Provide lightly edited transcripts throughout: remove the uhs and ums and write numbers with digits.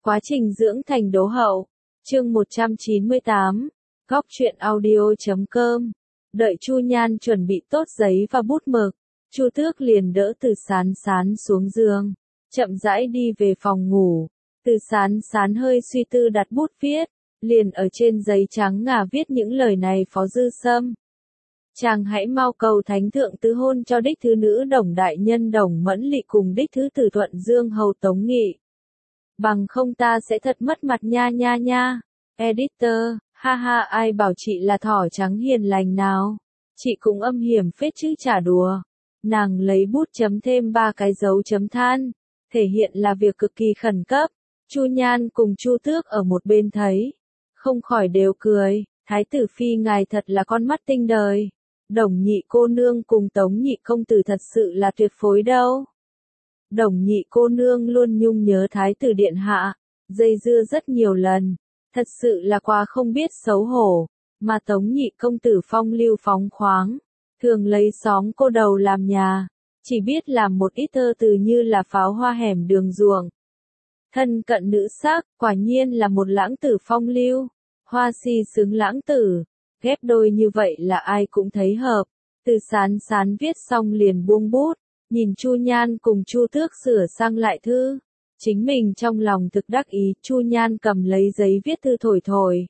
Quá trình dưỡng thành đỗ hậu. Chương 198. Góc truyện audio.com. Đợi Chu Nhan chuẩn bị tốt giấy và bút mực, Chu Tước liền đỡ Từ Sán Sán xuống giường, chậm rãi đi về phòng ngủ. Từ Sán Sán hơi suy tư đặt bút viết, liền ở trên giấy trắng ngà viết những lời này: Phó Dư Sâm, chàng hãy mau cầu Thánh thượng tứ hôn cho đích thứ nữ Đồng đại nhân Đồng Mẫn Lị cùng đích thứ tử Thuận Dương hầu Tống Nghị. Bằng không ta sẽ thật mất mặt nha nha nha. Editor, ha ha, ai bảo chị là thỏ trắng hiền lành nào. Chị cũng âm hiểm phết chứ chả đùa. Nàng lấy bút chấm thêm 3 cái dấu chấm than, thể hiện là việc cực kỳ khẩn cấp. Chu Nhan cùng Chu Tước ở một bên thấy, không khỏi đều cười. Thái tử phi ngài thật là con mắt tinh đời. Đồng nhị cô nương cùng Tống nhị công tử thật sự là tuyệt phối đâu. Đồng nhị cô nương luôn nhung nhớ thái tử điện hạ, dây dưa rất nhiều lần, thật sự là quá không biết xấu hổ. Mà Tống nhị công tử phong lưu phóng khoáng, thường lấy xóm cô đầu làm nhà, chỉ biết làm một ít thơ từ như là pháo hoa hẻm đường ruộng. Thân cận nữ sắc, quả nhiên là một lãng tử phong lưu, hoa si xứng lãng tử, ghép đôi như vậy là ai cũng thấy hợp. Từ Sán Sán viết xong liền buông bút, nhìn Chu Nhan cùng Chu Tước sửa sang lại thư, chính mình trong lòng thực đắc ý. Chu Nhan cầm lấy giấy viết thư thổi thổi,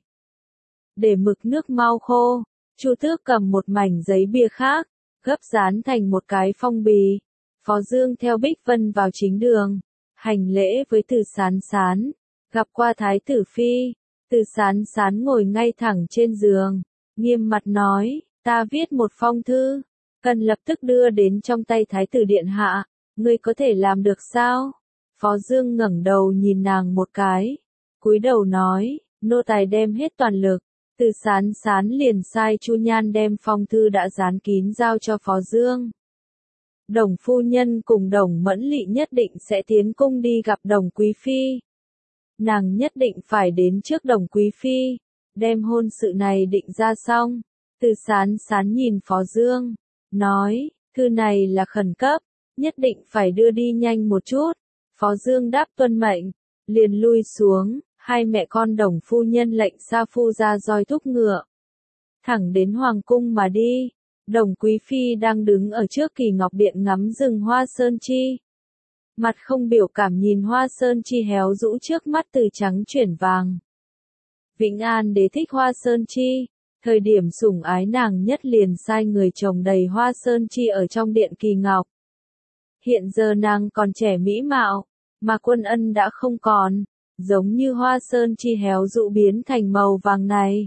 để mực nước mau khô. Chu Tước cầm một mảnh giấy bìa khác, gấp dán thành một cái phong bì. Phó Dương theo Bích Vân vào chính đường, hành lễ với Từ Sán Sán, gặp qua Thái tử phi. Từ Sán Sán ngồi ngay thẳng trên giường, nghiêm mặt nói: ta viết một phong thư, cần lập tức đưa đến trong tay Thái tử điện hạ, ngươi có thể làm được sao? Phó Dương ngẩng đầu nhìn nàng một cái, cúi đầu nói: nô tài đem hết toàn lực. Từ Sán Sán liền sai Chu Nhan đem phong thư đã dán kín giao cho Phó Dương. Đồng phu nhân cùng Đồng Mẫn Lị nhất định sẽ tiến cung đi gặp Đồng quý phi. Nàng nhất định phải đến trước Đồng quý phi, đem hôn sự này định ra xong. Từ Sán Sán nhìn Phó Dương, nói: thư này là khẩn cấp, nhất định phải đưa đi nhanh một chút. Phó Dương đáp tuân mệnh, liền lui xuống. Hai mẹ con Đồng phu nhân lệnh sa phu ra roi thúc ngựa, thẳng đến hoàng cung mà đi. Đồng quý phi đang đứng ở trước Kỳ Ngọc Điện ngắm rừng hoa sơn chi, mặt không biểu cảm nhìn hoa sơn chi héo rũ trước mắt từ trắng chuyển vàng. Vĩnh An đế thích hoa sơn chi, thời điểm sủng ái nàng nhất liền sai người trồng đầy hoa sơn chi ở trong điện Kỳ Ngọc. Hiện giờ nàng còn trẻ mỹ mạo, mà Quân Ân đã không còn, giống như hoa sơn chi héo rũ biến thành màu vàng này.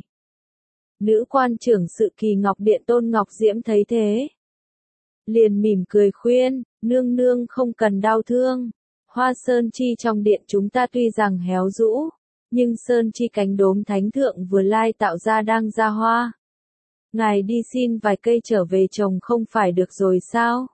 Nữ quan trưởng sự Kỳ Ngọc Điện Tôn Ngọc Diễm thấy thế, liền mỉm cười khuyên: nương nương không cần đau thương, hoa sơn chi trong điện chúng ta tuy rằng héo rũ, nhưng sơn chi cánh đốm thánh thượng vừa lai tạo ra đang ra hoa. Ngài đi xin vài cây trở về trồng không phải được rồi sao?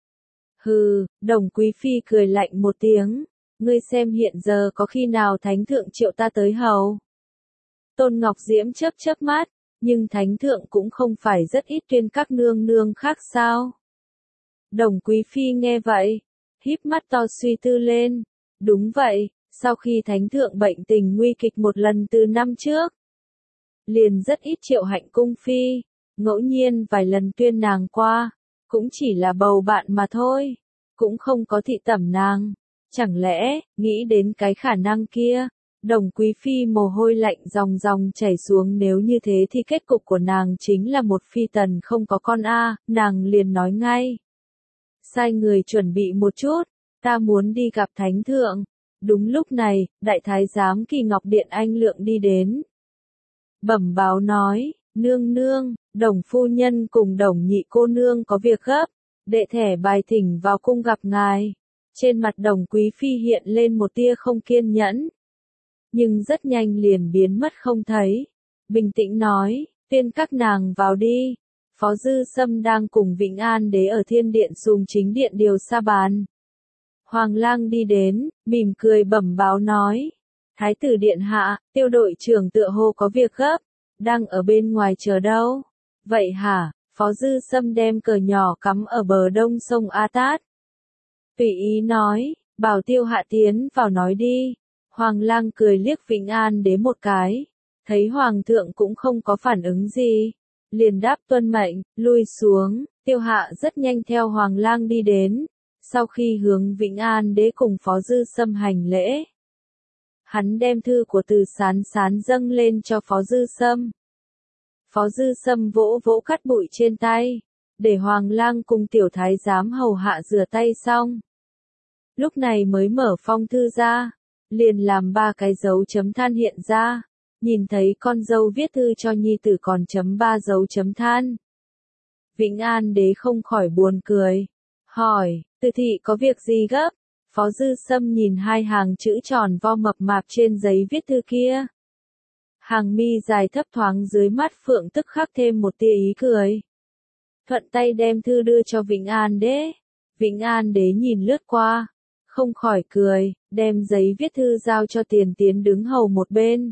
Hừ, Đồng quý phi cười lạnh một tiếng: ngươi xem hiện giờ có khi nào thánh thượng triệu ta tới hầu? Tôn Ngọc Diễm chớp chớp mắt, nhưng thánh thượng cũng không phải rất ít tuyên các nương nương khác sao? Đồng quý phi nghe vậy, híp mắt to suy tư lên. Đúng vậy, sau khi thánh thượng bệnh tình nguy kịch một lần từ năm trước, liền rất ít triệu hạnh cung phi, ngẫu nhiên vài lần tuyên nàng qua, cũng chỉ là bầu bạn mà thôi, cũng không có thị tẩm nàng. Chẳng lẽ, nghĩ đến cái khả năng kia, Đồng quý phi mồ hôi lạnh ròng ròng chảy xuống, nếu như thế thì kết cục của nàng chính là một phi tần không có con a. Nàng liền nói ngay: sai người chuẩn bị một chút, ta muốn đi gặp thánh thượng. Đúng lúc này, đại thái giám Kỳ Ngọc Điện Anh Lượng đi đến, bẩm báo nói: nương nương, Đồng phu nhân cùng Đồng nhị cô nương có việc gấp, đệ thẻ bài thỉnh vào cung gặp ngài. Trên mặt Đồng quý phi hiện lên một tia không kiên nhẫn, nhưng rất nhanh liền biến mất không thấy. Bình tĩnh nói: tuyên các nàng vào đi. Phó Dư Sâm đang cùng Vĩnh An đế ở thiên điện dùng chính điện điều sa bàn. Hoàng lang đi đến, mỉm cười bẩm báo nói: Thái tử điện hạ, Tiêu đội trưởng tựa hồ có việc gấp, đang ở bên ngoài chờ đâu. Vậy hả? Phó Dư Sâm đem cờ nhỏ cắm ở bờ đông sông A Tát, tùy ý nói: bảo Tiêu hạ tiến vào nói đi. Hoàng lang cười liếc Vĩnh An Đế một cái, thấy Hoàng thượng cũng không có phản ứng gì, liền đáp tuân mệnh, lui xuống. Tiêu Hạ rất nhanh theo Hoàng lang đi đến, sau khi hướng Vĩnh An Đế cùng Phó Dư Sâm hành lễ. Hắn đem thư của Từ Sán Sán dâng lên cho Phó Dư Sâm. Phó Dư Sâm vỗ vỗ cát bụi trên tay, để Hoàng lang cùng tiểu thái giám hầu hạ rửa tay xong. Lúc này mới mở phong thư ra, liền làm 3 cái dấu chấm than hiện ra, nhìn thấy con dâu viết thư cho nhi tử còn chấm 3 dấu chấm than. Vĩnh An Đế không khỏi buồn cười, hỏi, Từ thị có việc gì gấp? Phó Dư Sâm nhìn 2 hàng chữ tròn vo mập mạp trên giấy viết thư kia. Hàng mi dài thấp thoáng dưới mắt phượng tức khắc thêm một tia ý cười. Thuận tay đem thư đưa cho Vĩnh An Đế. Vĩnh An Đế nhìn lướt qua, không khỏi cười, đem giấy viết thư giao cho Tiền Tiến đứng hầu một bên.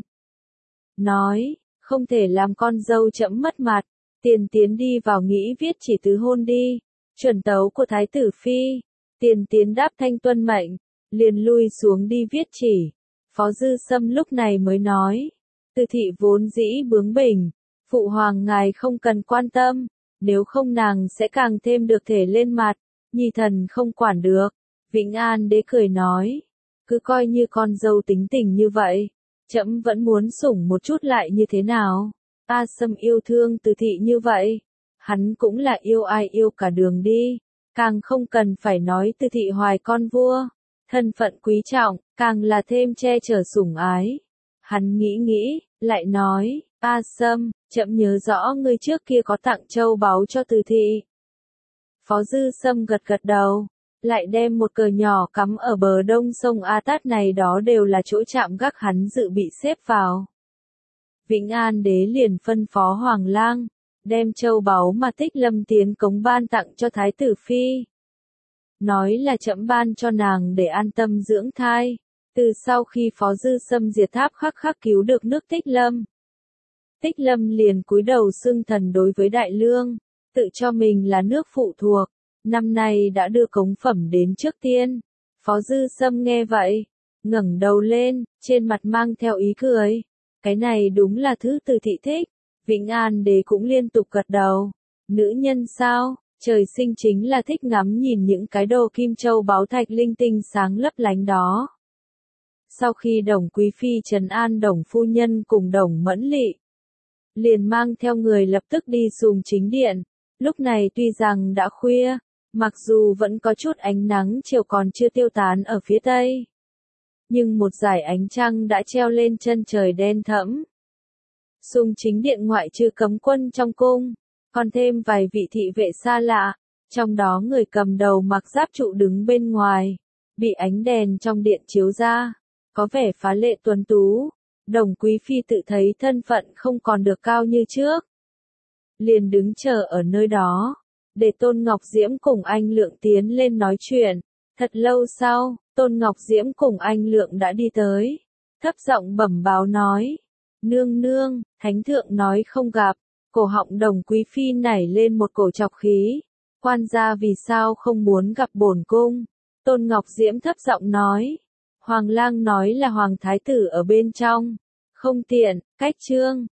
Nói, không thể làm con dâu chậm mất mặt. Tiền Tiến đi vào nghĩ viết chỉ tứ hôn đi, chuẩn tấu của Thái tử Phi. Tiền Tiến đáp thanh tuân mệnh, liền lui xuống đi viết chỉ. Phó Dư Sâm lúc này mới nói, Từ thị vốn dĩ bướng bỉnh, phụ hoàng ngài không cần quan tâm, nếu không nàng sẽ càng thêm được thể lên mặt, nhi thần không quản được. Vĩnh An Đế cười nói, cứ coi như con dâu tính tình như vậy, trẫm vẫn muốn sủng một chút lại như thế nào. A Sâm yêu thương Từ thị như vậy, hắn cũng là yêu ai yêu cả đường đi, càng không cần phải nói Từ thị hoài con vua, thân phận quý trọng, càng là thêm che chở sủng ái. Hắn nghĩ nghĩ, lại nói, A Sâm, trẫm nhớ rõ ngươi trước kia có tặng châu báu cho Từ thị. Phó Dư Sâm gật gật đầu, lại đem một cờ nhỏ cắm ở bờ đông sông A Tát này, đó đều là chỗ chạm gác hắn dự bị xếp vào. Vĩnh An Đế liền phân phó Hoàng lang, đem châu báu mà Tích Lâm tiến cống ban tặng cho Thái tử Phi. Nói là trẫm ban cho nàng để an tâm dưỡng thai, từ sau khi Phó Dư Sâm diệt tháp khắc khắc cứu được nước Tích Lâm. Tích Lâm liền cúi đầu xưng thần đối với Đại Lương, tự cho mình là nước phụ thuộc, năm nay đã đưa cống phẩm đến trước tiên. Phó Dư Sâm nghe vậy, ngẩng đầu lên, trên mặt mang theo ý cười. Cái này đúng là thứ Từ thị thích. Vĩnh An Đế cũng liên tục gật đầu. Nữ nhân sao, trời sinh chính là thích ngắm nhìn những cái đồ kim châu báu thạch linh tinh sáng lấp lánh đó. Sau khi Đồng Quý Phi trấn an Đồng phu nhân cùng Đồng Mẫn Lị, liền mang theo người lập tức đi xuống chính điện. Lúc này tuy rằng đã khuya, mặc dù vẫn có chút ánh nắng chiều còn chưa tiêu tán ở phía tây, nhưng một dải ánh trăng đã treo lên chân trời đen thẫm. Xung chính điện ngoại trừ cấm quân trong cung, còn thêm vài vị thị vệ xa lạ, trong đó người cầm đầu mặc giáp trụ đứng bên ngoài, bị ánh đèn trong điện chiếu ra, có vẻ phá lệ tuấn tú. Đồng Quý Phi tự thấy thân phận không còn được cao như trước, liền đứng chờ ở nơi đó, để Tôn Ngọc Diễm cùng anh Lượng tiến lên nói chuyện. Thật lâu sau, Tôn Ngọc Diễm cùng anh Lượng đã đi tới, thấp giọng bẩm báo nói, nương nương, thánh thượng nói không gặp. Cổ họng Đồng Quý Phi nảy lên một cổ trọc khí, quan gia vì sao không muốn gặp bổn cung? Tôn Ngọc Diễm thấp giọng nói, Hoàng lang nói là Hoàng thái tử ở bên trong, không tiện, cách trương.